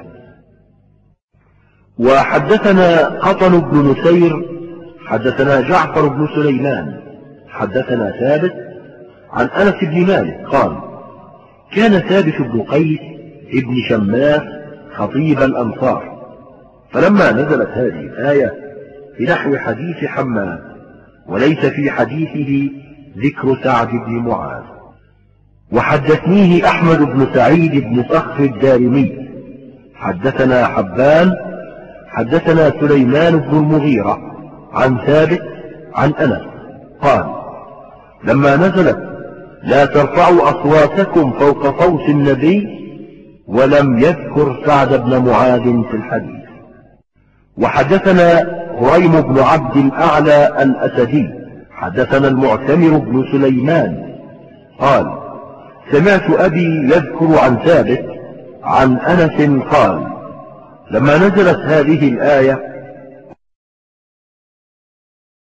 وحدثنا قطن بن نسير حدثنا جعفر بن سليمان حدثنا ثابت عن أنس بن مالك قال: كان ثابت بن قيس ابن شماس خطيب الأنصار، فلما نزلت هذه الآية في نحو حديث حماد، وليس في حديثه ذكر سعد بن معاذ. وحدثنيه أحمد بن سعيد بن صخر الدارمي حدثنا حبان حدثنا سليمان بن المغيرة عن ثابت عن أنس قال: لما نزلت لا ترفعوا أصواتكم فوق صوت النبي، ولم يذكر سعد بن معاذ في الحديث. وحدثنا هريم بن عبد الأعلى الأسدي حدثنا المعتمر بن سليمان قال: سمعت أبي يذكر عن ثابت عن أنس قال: لما نزلت هذه الآية